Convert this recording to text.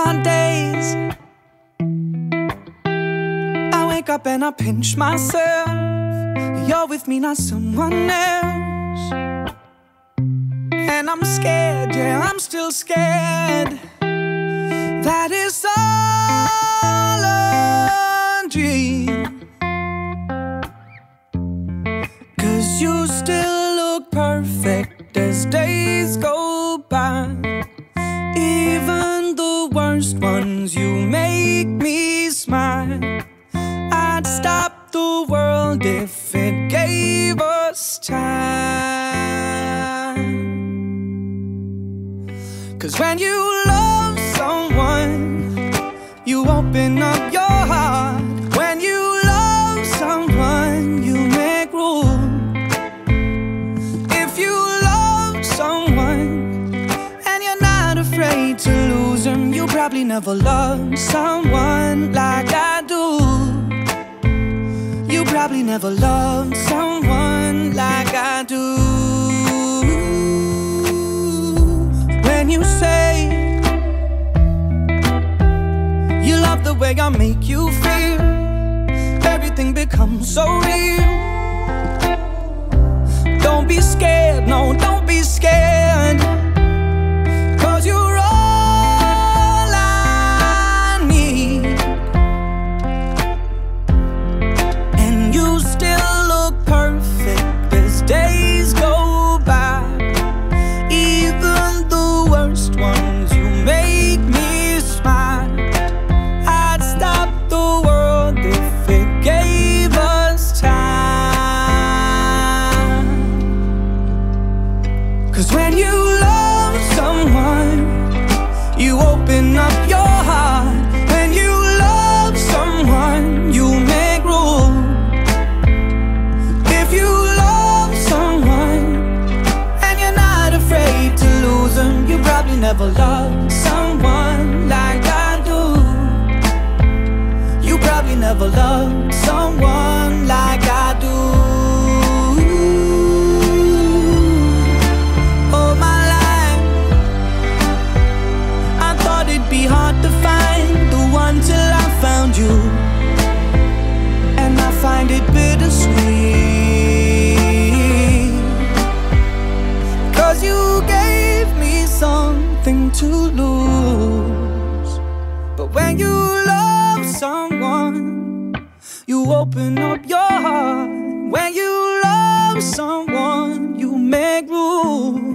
my days. I wake up and I pinch myself. You're with me, not someone else. And I'm scared, yeah, I'm still scared. That is all a dream. 'Cause you still look perfect as days go by. Even the worst ones, you make me smile. I'd stop the world if it gave us time. 'Cause when you love someone, you open up your heart. When you love someone, you make room. If you love someone and you're not afraid to lose them, you probably never loved someone like I do. You probably never loved someone like I do. When you say you love the way I make you feel, everything becomes so real. Don't be scared, no, don't be scared. 'Cause you're all I need. And you still look perfect as days go by. Even the worst ones, you make me smile. I'd stop the world if it gave us time. 'Cause when you love someone, you open up your heart. When you love someone, you make room. If you love someone and you're not afraid to lose them, you probably never loved someone like I do. You probably never loved someone like I do. All my life I thought it'd be hard to find the one till I found you. And I find it bittersweet. 'Cause you gave me something to lose. But when you love someone, you open up your heart. When you love someone, you make room.